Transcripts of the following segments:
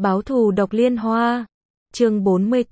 Báo thù độc liên hoa. Chương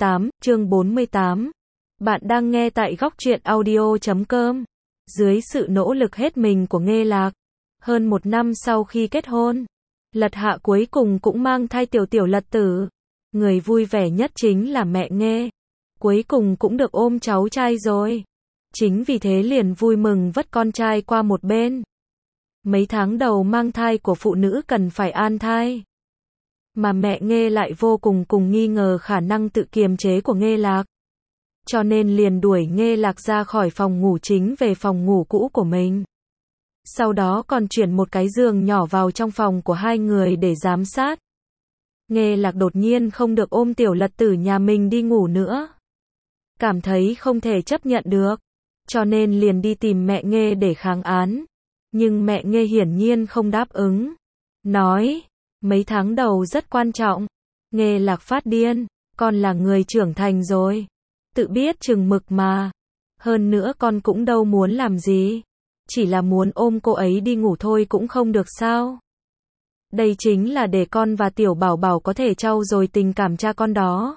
48. Bạn đang nghe tại góc truyện audio.com. Dưới sự nỗ lực hết mình của Nghê Lạc, hơn 1 năm sau khi kết hôn, Lật Hạ cuối cùng cũng mang thai tiểu Lật Tử. Người vui vẻ nhất chính là mẹ Nghê. Cuối cùng cũng được ôm cháu trai rồi. Chính vì thế liền vui mừng vất con trai qua một bên. Mấy tháng đầu mang thai của phụ nữ cần phải an thai. Mà mẹ Nghê lại vô cùng nghi ngờ khả năng tự kiềm chế của Nghê Lạc. Cho nên liền đuổi Nghê Lạc ra khỏi phòng ngủ chính về phòng ngủ cũ của mình. Sau đó còn chuyển một cái giường nhỏ vào trong phòng của hai người để giám sát. Nghê Lạc đột nhiên không được ôm tiểu Lật Tử nhà mình đi ngủ nữa. Cảm thấy không thể chấp nhận được. Cho nên liền đi tìm mẹ Nghê để kháng án. Nhưng mẹ Nghê hiển nhiên không đáp ứng. Nói, mấy tháng đầu rất quan trọng. Nghê Lạc phát điên, con là người trưởng thành rồi. Tự biết chừng mực mà. Hơn nữa con cũng đâu muốn làm gì. Chỉ là muốn ôm cô ấy đi ngủ thôi cũng không được sao. Đây chính là để con và tiểu bảo bảo có thể trau dồi tình cảm cha con đó.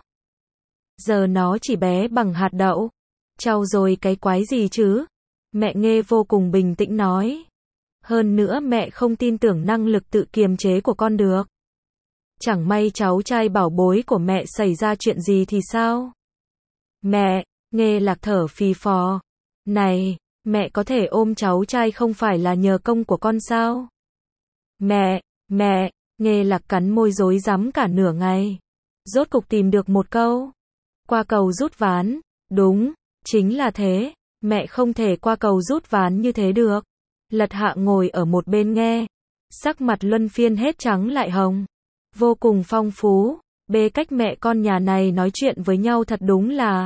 Giờ nó chỉ bé bằng hạt đậu. Trau dồi cái quái gì chứ? Mẹ Nghê vô cùng bình tĩnh nói. Hơn nữa mẹ không tin tưởng năng lực tự kiềm chế của con được. Chẳng may cháu trai bảo bối của mẹ xảy ra chuyện gì thì sao? Mẹ, Nghê Lạc thở phì phò. Này, mẹ có thể ôm cháu trai không phải là nhờ công của con sao? Mẹ, Nghê Lạc cắn môi rối rắm cả nửa ngày. Rốt cục tìm được một câu. Qua cầu rút ván. Đúng, chính là thế. Mẹ không thể qua cầu rút ván như thế được. Lật Hạ ngồi ở một bên nghe. Sắc mặt luân phiên hết trắng lại hồng. Vô cùng phong phú. Bê cách mẹ con nhà này nói chuyện với nhau thật đúng là.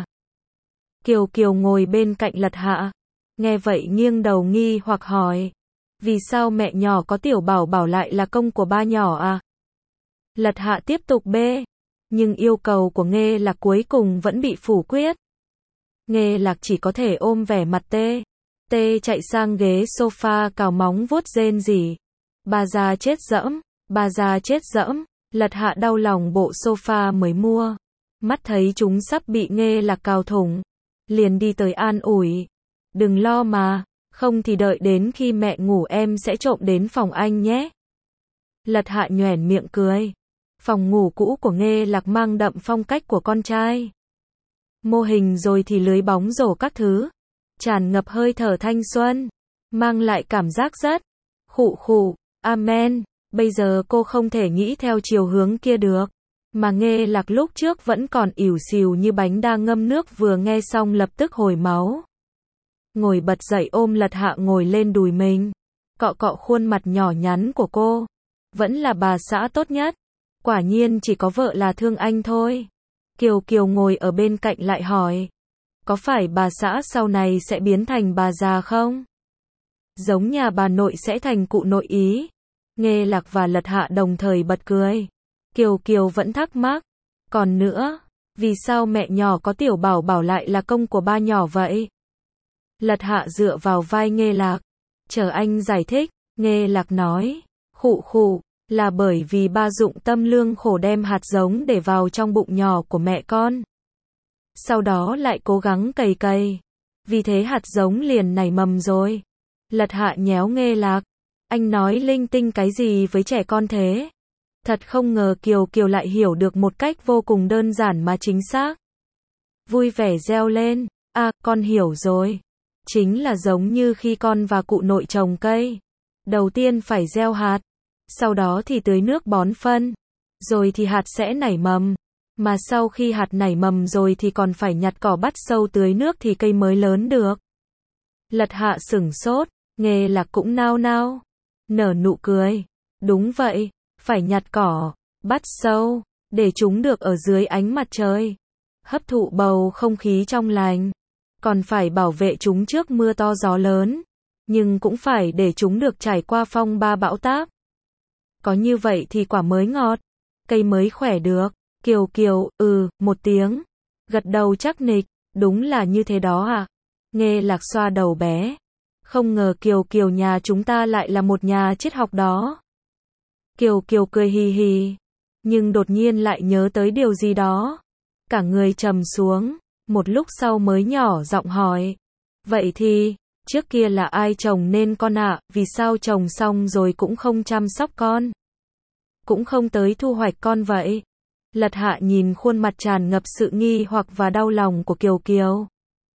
Kiều ngồi bên cạnh Lật Hạ. Nghe vậy nghiêng đầu nghi hoặc hỏi. Vì sao mẹ nhỏ có tiểu bảo bảo lại là công của ba nhỏ à? Lật Hạ tiếp tục bê. Nhưng yêu cầu của Nghê Lạc cuối cùng vẫn bị phủ quyết. Nghê Lạc chỉ có thể ôm vẻ mặt tê chạy sang ghế sofa cào móng vuốt rên rỉ. Bà già chết dẫm. Lật Hạ đau lòng bộ sofa mới mua. Mắt thấy chúng sắp bị Nghê Lạc cào thủng. Liền đi tới an ủi. Đừng lo mà, không thì đợi đến khi mẹ ngủ em sẽ trộm đến phòng anh nhé. Lật Hạ nhoẻn miệng cười. Phòng ngủ cũ của Nghê Lạc mang đậm phong cách của con trai. Mô hình rồi thì lưới bóng rổ các thứ. Tràn ngập hơi thở thanh xuân. Mang lại cảm giác rất khụ, amen. Bây giờ cô không thể nghĩ theo chiều hướng kia được. Mà Nghê Lạc lúc trước vẫn còn ỉu xìu như bánh đa ngâm nước vừa nghe xong lập tức hồi máu. Ngồi bật dậy ôm Lật Hạ ngồi lên đùi mình. Cọ khuôn mặt nhỏ nhắn của cô. Vẫn là bà xã tốt nhất. Quả nhiên chỉ có vợ là thương anh thôi. Kiều ngồi ở bên cạnh lại hỏi. Có phải bà xã sau này sẽ biến thành bà già không? Giống nhà bà nội sẽ thành cụ nội ý. Nghê Lạc và Lật Hạ đồng thời bật cười. Kiều vẫn thắc mắc. Còn nữa, vì sao mẹ nhỏ có tiểu bảo bảo lại là công của ba nhỏ vậy? Lật Hạ dựa vào vai Nghê Lạc. Chờ anh giải thích. Nghê Lạc nói. Khụ, là bởi vì ba dụng tâm lương khổ đem hạt giống để vào trong bụng nhỏ của mẹ con. Sau đó lại cố gắng cày. Vì thế hạt giống liền nảy mầm rồi. Lật Hạ nhéo Nghê Lạc. Anh nói linh tinh cái gì với trẻ con thế? Thật không ngờ Kiều lại hiểu được một cách vô cùng đơn giản mà chính xác. Vui vẻ reo lên. À, con hiểu rồi. Chính là giống như khi con và cụ nội trồng cây. Đầu tiên phải gieo hạt. Sau đó thì tưới nước bón phân. Rồi thì hạt sẽ nảy mầm. Mà sau khi hạt nảy mầm rồi thì còn phải nhặt cỏ bắt sâu tưới nước thì cây mới lớn được. Lật Hạ sửng sốt. Nghê Lạc cũng nao. Nở nụ cười. Đúng vậy. Phải nhặt cỏ, bắt sâu, để chúng được ở dưới ánh mặt trời. Hấp thụ bầu không khí trong lành. Còn phải bảo vệ chúng trước mưa to gió lớn. Nhưng cũng phải để chúng được trải qua phong ba bão táp. Có như vậy thì quả mới ngọt. Cây mới khỏe được. Kiều, một tiếng. Gật đầu chắc nịch. Đúng là như thế đó à? Nghê Lạc xoa đầu bé. Không ngờ Kiều nhà chúng ta lại là một nhà triết học đó. Kiều cười hì hì. nhưng đột nhiên lại nhớ tới điều gì đó. Cả người trầm xuống, một lúc sau mới nhỏ giọng hỏi. Vậy thì, trước kia là ai chồng nên con ạ, vì sao chồng xong rồi cũng không chăm sóc con? Cũng không tới thu hoạch con vậy? Lật Hạ nhìn khuôn mặt tràn ngập sự nghi hoặc và đau lòng của Kiều Kiều.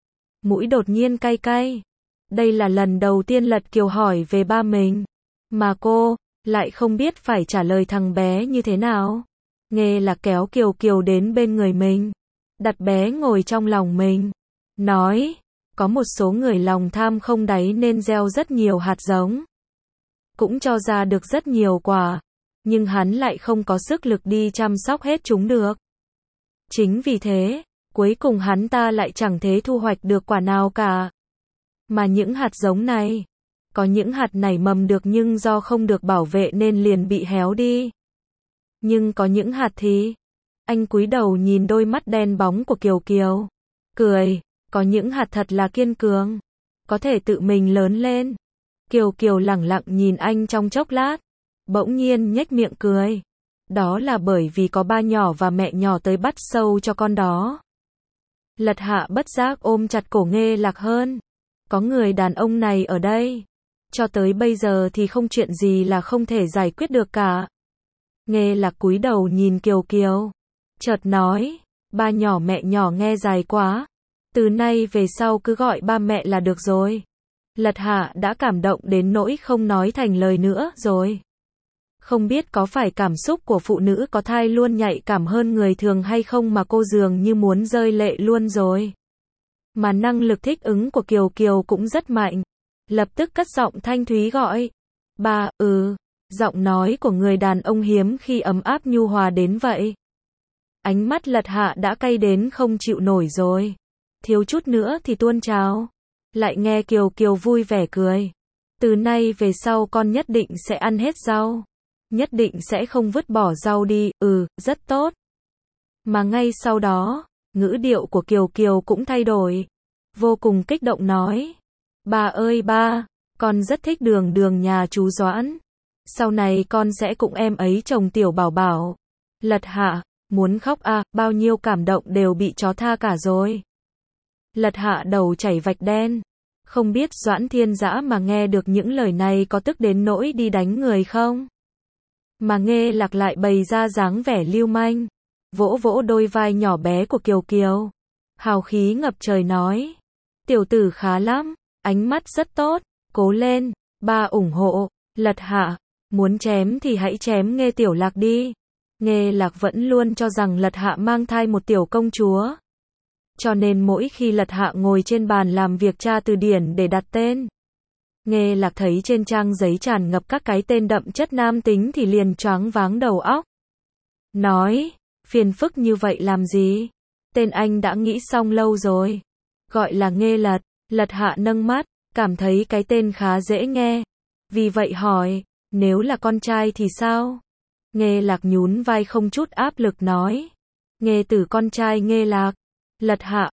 Mũi đột nhiên cay cay. Đây là lần đầu tiên Lật Kiều hỏi về ba mình. Mà cô, lại không biết phải trả lời thằng bé như thế nào. Nghe là kéo Kiều Kiều đến bên người mình. Đặt bé ngồi trong lòng mình. Nói, có một số người lòng tham không đáy nên gieo rất nhiều hạt giống. Cũng cho ra được rất nhiều quả. Nhưng hắn lại không có sức lực đi chăm sóc hết chúng được. Chính vì thế, cuối cùng hắn ta lại chẳng thể thu hoạch được quả nào cả. Mà những hạt giống này, có những hạt nảy mầm được nhưng do không được bảo vệ nên liền bị héo đi. Nhưng có những hạt thì, anh cúi đầu nhìn đôi mắt đen bóng của Kiều Kiều. Cười, có những hạt thật là kiên cường, có thể tự mình lớn lên. Kiều Kiều lẳng lặng nhìn anh trong chốc lát, bỗng nhiên nhếch miệng cười. Đó là bởi vì có ba nhỏ và mẹ nhỏ tới bắt sâu cho con đó. Lật Hạ bất giác ôm chặt cổ Nghê Lạc hơn. Có người đàn ông này ở đây. Cho tới bây giờ thì không chuyện gì là không thể giải quyết được cả. Nghê Lạc cúi đầu nhìn Kiều Kiều. Chợt nói, ba nhỏ mẹ nhỏ nghe dài quá. Từ nay về sau cứ gọi ba mẹ là được rồi. Lật Hạ đã cảm động đến nỗi không nói thành lời nữa rồi. Không biết có phải cảm xúc của phụ nữ có thai luôn nhạy cảm hơn người thường hay không mà cô dường như muốn rơi lệ luôn rồi. Mà năng lực thích ứng của Kiều Kiều cũng rất mạnh. Lập tức cất giọng thanh thúy gọi. Ba, giọng nói của người đàn ông hiếm khi ấm áp nhu hòa đến vậy. Ánh mắt Lật Hạ đã cay đến không chịu nổi rồi. Thiếu chút nữa thì tuôn trào. Lại nghe Kiều Kiều vui vẻ cười. Từ nay về sau con nhất định sẽ ăn hết rau. Nhất định sẽ không vứt bỏ rau đi, rất tốt. Mà ngay sau đó, ngữ điệu của Kiều Kiều cũng thay đổi. Vô cùng kích động nói. Ba ơi ba, con rất thích Đường Đường nhà chú Doãn. Sau này con sẽ cùng em ấy trồng tiểu bảo bảo. Lật Hạ, muốn khóc à, bao nhiêu cảm động đều bị chó tha cả rồi. Lật Hạ đầu chảy vạch đen. Không biết Doãn Thiên Dã mà nghe được những lời này có tức đến nỗi đi đánh người không? Mà Nghê Lạc lại bày ra dáng vẻ lưu manh, vỗ vỗ đôi vai nhỏ bé của Kiều Kiều. Hào khí ngập trời nói. Tiểu tử khá lắm, ánh mắt rất tốt, cố lên, ba ủng hộ. Lật Hạ, muốn chém thì hãy chém Nghê Tiểu Lạc đi. Nghê Lạc vẫn luôn cho rằng Lật Hạ mang thai một tiểu công chúa. Cho nên mỗi khi Lật Hạ ngồi trên bàn làm việc tra từ điển để đặt tên, Nghê Lạc thấy trên trang giấy tràn ngập các cái tên đậm chất nam tính thì liền choáng váng đầu óc. Nói, phiền phức như vậy làm gì? Tên anh đã nghĩ xong lâu rồi. Gọi là Nghê Lật. Lật Hạ nâng mắt, cảm thấy cái tên khá dễ nghe. Vì vậy hỏi, nếu là con trai thì sao? Nghê Lạc nhún vai không chút áp lực nói. Nghê tử con trai Nghê Lạc. Lật Hạ,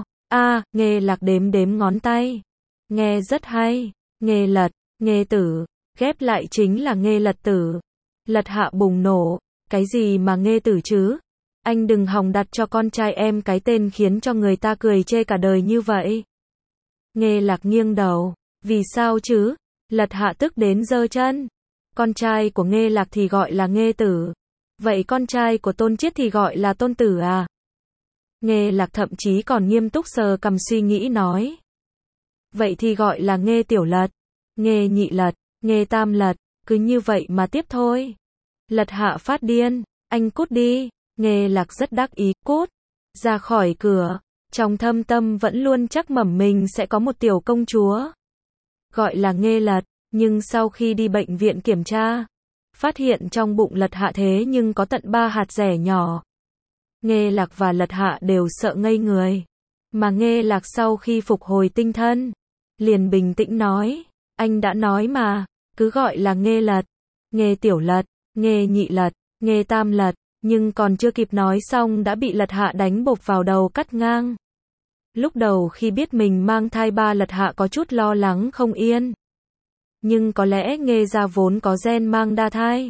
Nghê Lạc đếm đếm ngón tay. Nghe rất hay. Nghê Lật, Nghê tử, ghép lại chính là Nghê Lật tử. Lật Hạ bùng nổ, cái gì mà Nghê tử chứ? Anh đừng hòng đặt cho con trai em cái tên khiến cho người ta cười chê cả đời như vậy. Nghê Lạc nghiêng đầu, vì sao chứ? Lật Hạ tức đến giơ chân. Con trai của Nghê Lạc thì gọi là Nghê tử. Vậy con trai của Tôn Chiết thì gọi là Tôn tử à? Nghê Lạc thậm chí còn nghiêm túc sờ cằm suy nghĩ nói. Vậy thì gọi là Nghê Tiểu Lật, Nghê Nhị Lật, Nghê Tam Lật, cứ như vậy mà tiếp thôi. Lật Hạ phát điên, anh cút đi. Nghê Lạc rất đắc ý, cút ra khỏi cửa. Trong thâm tâm vẫn luôn chắc mẩm mình sẽ có một tiểu công chúa, gọi là Nghê Lật. Nhưng sau khi đi bệnh viện kiểm tra, phát hiện trong bụng Lật Hạ thế nhưng có tận 3 hạt dẻ nhỏ. Nghê Lạc và Lật Hạ đều sợ ngây người. Mà Nghê Lạc sau khi phục hồi tinh thần, liền bình tĩnh nói, anh đã nói mà, cứ gọi là Nghê Lật, Nghê Tiểu Lật, Nghê Nhị Lật, Nghê Tam Lật. Nhưng còn chưa kịp nói xong đã bị Lật Hạ đánh bộp vào đầu cắt ngang. Lúc đầu khi biết mình mang thai 3 Lật Hạ có chút lo lắng không yên. Nhưng có lẽ Nghê gia vốn có gen mang đa thai.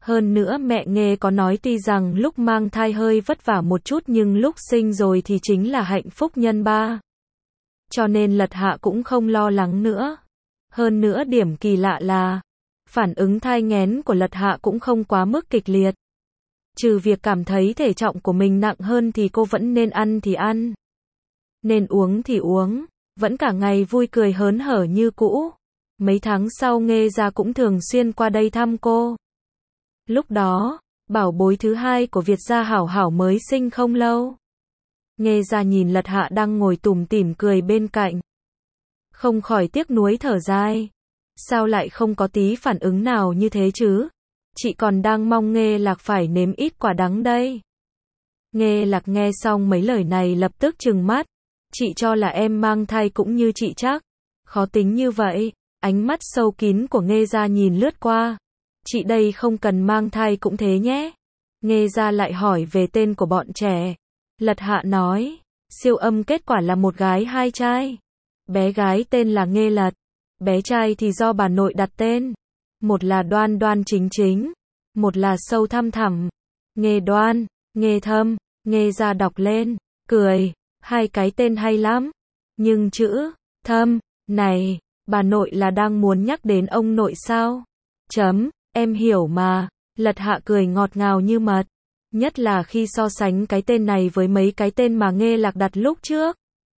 Hơn nữa mẹ Nghê có nói tuy rằng lúc mang thai hơi vất vả một chút nhưng lúc sinh rồi thì chính là hạnh phúc nhân 3. Cho nên Lật Hạ cũng không lo lắng nữa. Hơn nữa điểm kỳ lạ là, phản ứng thai nghén của Lật Hạ cũng không quá mức kịch liệt. Trừ việc cảm thấy thể trọng của mình nặng hơn thì cô vẫn nên ăn thì ăn. Nên uống thì uống, vẫn cả ngày vui cười hớn hở như cũ. Mấy tháng sau Nghê gia cũng thường xuyên qua đây thăm cô. Lúc đó, bảo bối thứ hai của Việt gia Hảo Hảo mới sinh không lâu. Nghê gia nhìn Lật Hạ đang ngồi tủm tỉm cười bên cạnh. Không khỏi tiếc nuối thở dài. Sao lại không có tí phản ứng nào như thế chứ? Chị còn đang mong Nghê Lạc phải nếm ít quả đắng đây. Nghê Lạc nghe xong mấy lời này lập tức trừng mắt. Chị cho là em mang thai cũng như chị chắc. Khó tính như vậy. Ánh mắt sâu kín của Nghê gia nhìn lướt qua. Chị đây không cần mang thai cũng thế nhé. Nghê gia lại hỏi về tên của bọn trẻ. Lật Hạ nói, siêu âm kết quả là một gái hai trai. Bé gái tên là Nghê Lật. Bé trai thì do bà nội đặt tên. Một là Đoan Đoan Chính Chính. Một là Sâu Thăm Thẳm. Nghê Đoan, Nghê Thâm. Nghê gia đọc lên, cười. Hai cái tên hay lắm. Nhưng chữ Thâm này, bà nội là đang muốn nhắc đến ông nội sao? Em hiểu mà. Lật Hạ cười ngọt ngào như mật. Nhất là khi so sánh cái tên này với mấy cái tên mà Nghê Lạc đặt lúc trước.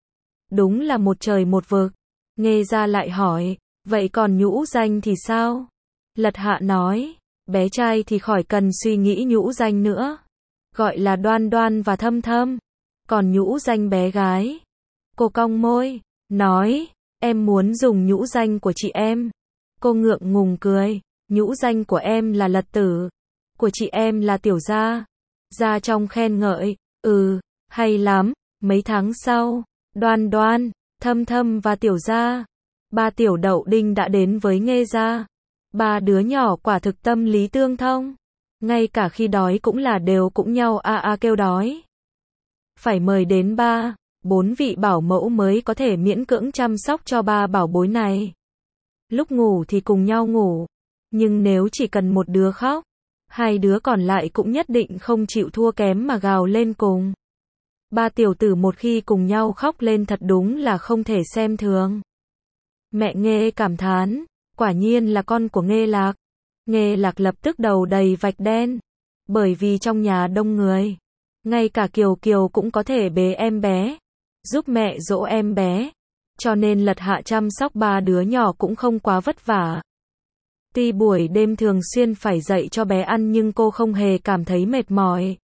Đúng là một trời một vực. Nghê gia lại hỏi, vậy còn nhũ danh thì sao? Lật Hạ nói, bé trai thì khỏi cần suy nghĩ nhũ danh nữa. Gọi là Đoan Đoan và Thâm Thâm. Còn nhũ danh bé gái. Cô cong môi, nói, em muốn dùng nhũ danh của chị em. Cô ngượng ngùng cười, nhũ danh của em là Lật Tử. Của chị em là Tiểu Gia. Gia trong khen ngợi, hay lắm. Mấy tháng sau, Đoan Đoan, Thâm Thâm và Tiểu Gia, ba tiểu đậu đinh đã đến với Nghê gia. Ba đứa nhỏ quả thực tâm lý tương thông. Ngay cả khi đói cũng là đều cũng nhau kêu đói. Phải mời đến 4 vị bảo mẫu mới có thể miễn cưỡng chăm sóc cho ba bảo bối này. Lúc ngủ thì cùng nhau ngủ. Nhưng nếu chỉ cần một đứa khóc, hai đứa còn lại cũng nhất định không chịu thua kém mà gào lên cùng. Ba tiểu tử một khi cùng nhau khóc lên thật đúng là không thể xem thường. Mẹ Nghê cảm thán, quả nhiên là con của Nghê Lạc. Nghê Lạc lập tức đầu đầy vạch đen. Bởi vì trong nhà đông người, ngay cả Kiều Kiều cũng có thể bế em bé, giúp mẹ dỗ em bé. Cho nên Lật Hạ chăm sóc ba đứa nhỏ cũng không quá vất vả. Tuy buổi đêm thường xuyên phải dậy cho bé ăn nhưng cô không hề cảm thấy mệt mỏi.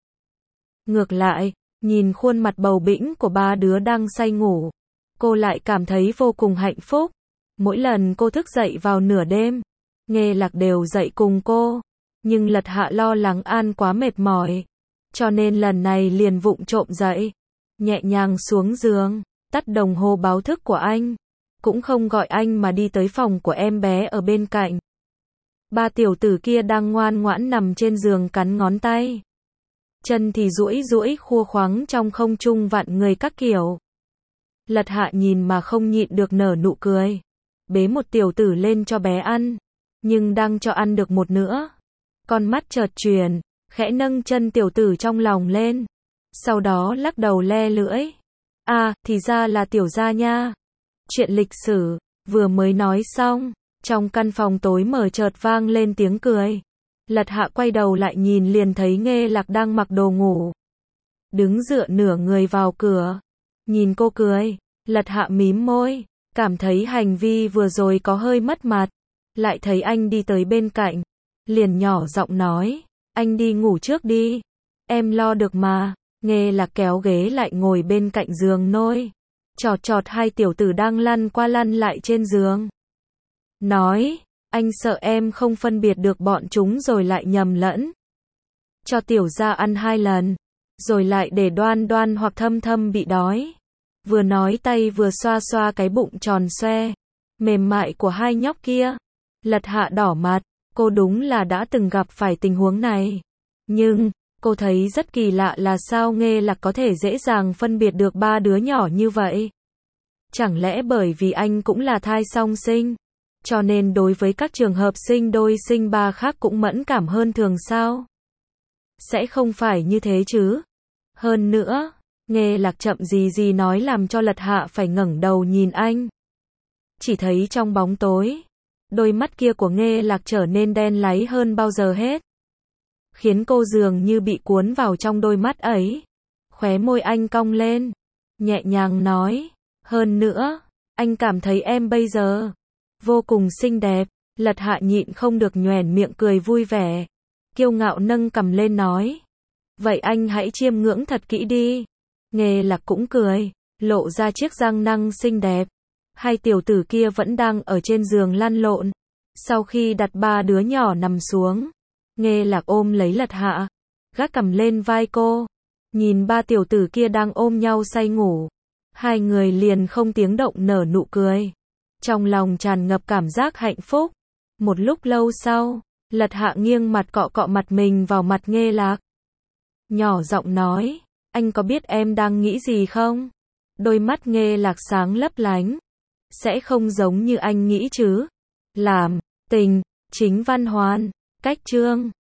Ngược lại, nhìn khuôn mặt bầu bĩnh của ba đứa đang say ngủ, cô lại cảm thấy vô cùng hạnh phúc. Mỗi lần cô thức dậy vào nửa đêm, Nghê Lạc đều dậy cùng cô. Nhưng Lật Hạ lo lắng An quá mệt mỏi. Cho nên lần này liền vụng trộm dậy. Nhẹ nhàng xuống giường, tắt đồng hồ báo thức của anh. Cũng không gọi anh mà đi tới phòng của em bé ở bên cạnh. Ba tiểu tử kia đang ngoan ngoãn nằm trên giường cắn ngón tay. Chân thì duỗi duỗi khua khoắng trong không trung vặn người các kiểu. Lật Hạ nhìn mà không nhịn được nở nụ cười. Bế một tiểu tử lên cho bé ăn. Nhưng đang cho ăn được một nữa. Con mắt chợt chuyển, khẽ nâng chân tiểu tử trong lòng lên. Sau đó lắc đầu le lưỡi. Thì ra là Tiểu Gia nha. Chuyện lịch sử, vừa mới nói xong. Trong căn phòng tối mờ chợt vang lên tiếng cười. Lật Hạ quay đầu lại nhìn liền thấy Nghê Lạc đang mặc đồ ngủ. Đứng dựa nửa người vào cửa. Nhìn cô cười, Lật Hạ mím môi. Cảm thấy hành vi vừa rồi có hơi mất mặt. Lại thấy anh đi tới bên cạnh. Liền nhỏ giọng nói. Anh đi ngủ trước đi. Em lo được mà. Nghê Lạc kéo ghế lại ngồi bên cạnh giường nôi. Chọt chọt hai tiểu tử đang lăn qua lăn lại trên giường. Nói. Anh sợ em không phân biệt được bọn chúng rồi lại nhầm lẫn. Cho Tiểu Gia ăn 2 lần. Rồi lại để Đoan Đoan hoặc Thâm Thâm bị đói. Vừa nói tay vừa xoa xoa cái bụng tròn xoe mềm mại của hai nhóc kia. Lật Hạ đỏ mặt. Cô đúng là đã từng gặp phải tình huống này. Nhưng, cô thấy rất kỳ lạ là sao Nghê Lạc có thể dễ dàng phân biệt được ba đứa nhỏ như vậy. Chẳng lẽ bởi vì anh cũng là thai song sinh? Cho nên đối với các trường hợp sinh đôi sinh ba khác cũng mẫn cảm hơn thường sao? Sẽ không phải như thế chứ? Hơn nữa, Nghe Lạc chậm gì nói làm cho Lật Hạ phải ngẩng đầu nhìn anh. Chỉ thấy trong bóng tối, đôi mắt kia của Nghe Lạc trở nên đen láy hơn bao giờ hết. Khiến cô dường như bị cuốn vào trong đôi mắt ấy. Khóe môi anh cong lên, nhẹ nhàng nói, hơn nữa, anh cảm thấy em bây giờ vô cùng xinh đẹp. Lật Hạ nhịn không được nhoẻn miệng cười vui vẻ, kiêu ngạo nâng cằm lên nói, vậy anh hãy chiêm ngưỡng thật kỹ đi. Nghe Lạc cũng cười, lộ ra chiếc răng nanh xinh đẹp. Hai tiểu tử kia vẫn đang ở trên giường lăn lộn. Sau khi đặt ba đứa nhỏ nằm xuống, Nghe Lạc ôm lấy Lật Hạ, gác cằm lên vai cô. Nhìn ba tiểu tử kia đang ôm nhau say ngủ, hai người liền không tiếng động nở nụ cười. Trong lòng tràn ngập cảm giác hạnh phúc. Một lúc lâu sau, Lật Hạ nghiêng mặt cọ cọ mặt mình vào mặt Nghe Lạc. Nhỏ giọng nói, anh có biết em đang nghĩ gì không? Đôi mắt Nghe Lạc sáng lấp lánh. Sẽ không giống như anh nghĩ chứ. Làm, tình, chính văn hoàn, cách chương.